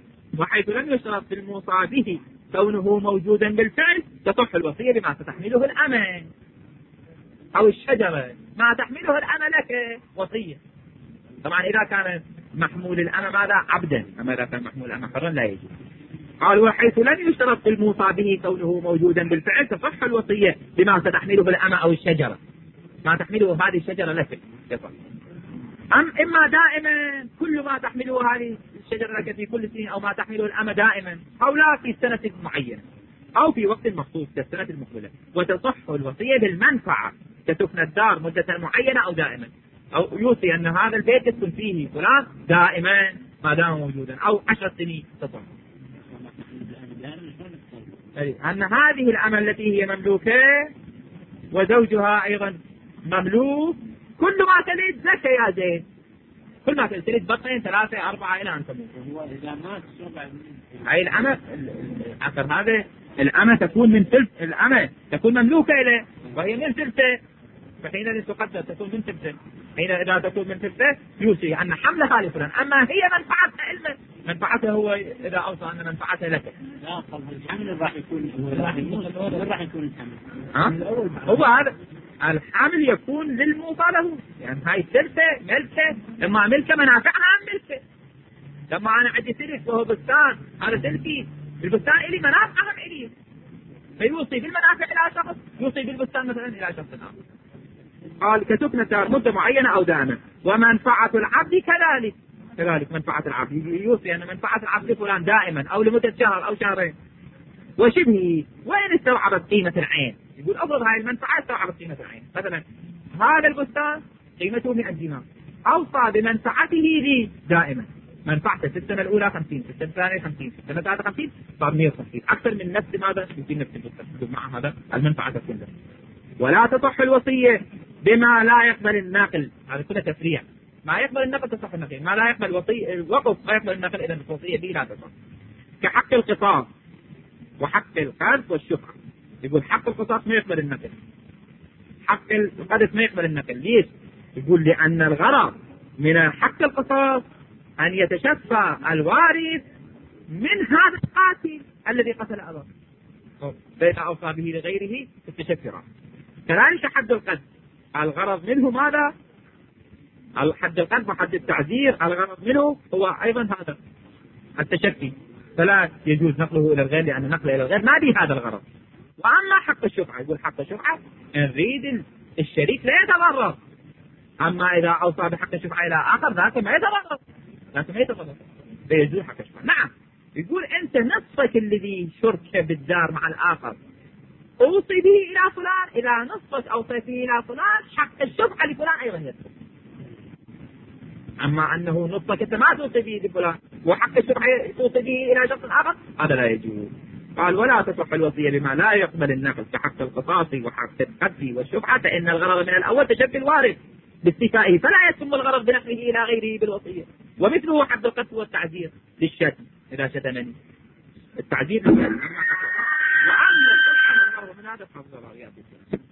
به كونه موجودا بالفعل تصح الوصية بما تحمله الأمة أو الشجرة، ما تحمله الأمة لك وصية. طبعا إذا كان محمول الأمة ماذا عبدا، أما إذا كان محمول الأمة حرا لا يجوز. قال وحيث لم يشترط في الموصى به كونه موجودا بالفعل تصح الوصية بما تحمله الأمة أو الشجرة، ما تحمله هذه الشجرة لك يصح. إما دائما كل ما تحمله هذه الشجرة لك في كل سنة، أو ما تحمله الأمة دائما، أو لا في سنة معينة، أو في وقت مخصوص كالسنة المقبلة. وتصح الوصية بالمنفعة كسكن الدار مدة معينة أو دائما، أو يوصي أن هذا البيت يسكن فيه فلان دائما ما دام موجودا، أو 10 سنين تصح. أن هذه الأمة التي هي مملوكة وزوجها أيضا مملوك، كل ما تلد لك يا زين، كل ما تلد بطين 3 4 إلى أن تموت. هو إذا مات هاي الأمة أثر هذا الأمة تكون من ثلث، الأمة تكون مملوكة إليه وهي من ثلثه، فحين تقدر تكون من ثلثه. حين إذا تكون من ثلثه يوصي أن حملها لفلان، أما هي منفعتها علما، منفعتها هو إذا أوصى أن منفعتها لك. لا طبعا الحمل راح يكون راح يكون الحمل. هو هذا الحامل يكون للموصى له، يعني هاي ثلثه ملكه، لما ملكه منافعها عن ملكه. لما أنا عندي ثلث وهو بستان، هذا ثلثي، البستان إلي منافعهم إلي، فيوصي بالمنافع إلى شخص، يوصي بالبستان مثلا إلى شخص آخر. قال كسكنة دار مدة معينة أو دائمة. ومنفعة العبد كذلك منفعة العبد يوصي أن منفعة العبد فلان دائما أو لمدة شهر أو شهرين. وشبهه وإن استوعبت قيمة العين، يقول أفرض هاي المنفعة استوعبت قيمة العين، مثلا هذا البستان قيمته 100 دينار، أوصى بمنفعته لي دائما، منفعته في السنة الأولى 50، في السنة الثانية 50، في السنة الثالثة 50، صار 150، أكثر من نفس ماذا يمكن نفس البستان مع هذا المنفعة تكون له. ولا تصح الوصية بما لا يقبل الناقل، هذا كله تفريع، ما يقبل النقل تصح النقل، ما لا يقبل الوقف ما يقبل النقل، إذا الوصية به لا تصح. كحق القصاص وحق القذف والشفعة، يقول حق القصاص ما يقبل النقل، حق القذف ما يقبل النقل. ليش؟ يقول لأن الغرض من حق القصاص أن يتشفى الوارث من هذا القاتل الذي قتل أباه، فإذا أوصى به لغيره التشفي. كذلك حد القذف الغرض منه ماذا؟ حد القذف وحد التعزير الغرض منه هو أيضا هذا التشفي، فلا يجوز نقله إلى الغير، لأن نقله إلى الغير ما به هذا الغرض. وأما حق الشفعة، يقول حق الشفعة نريد الشريك لا يتضرر، أما إذا أوصى بحق الشفعة إلى آخر ذاك ما يتضرر، فيجوز حق الشفعة. نعم، يقول أنت نصفك الذي شرك بالدار مع الآخر أوصي به إلى فلان، إذا نصفك أوصي به إلى فلان حق الشفعة لفلان أيضا يدخل. أما أنه نصفك أنت ما توصي به لفلان وحق الشفعة توصي به إلى شخص آخر، هذا لا يجوز. قال ولا تصح الوصية بما لا يقبل النقل كحق القصاص وحق القذف والشفعة، فإن الغرض من الأول تشفي الوارث باستيفائه، فلا يتم الغرض بنقله إلى غيره بالوصية. ومثله حق القذف والتعزير للشتم، إذا شتمني التعزير للشتم. وأما الغرض من هذا فضل الله.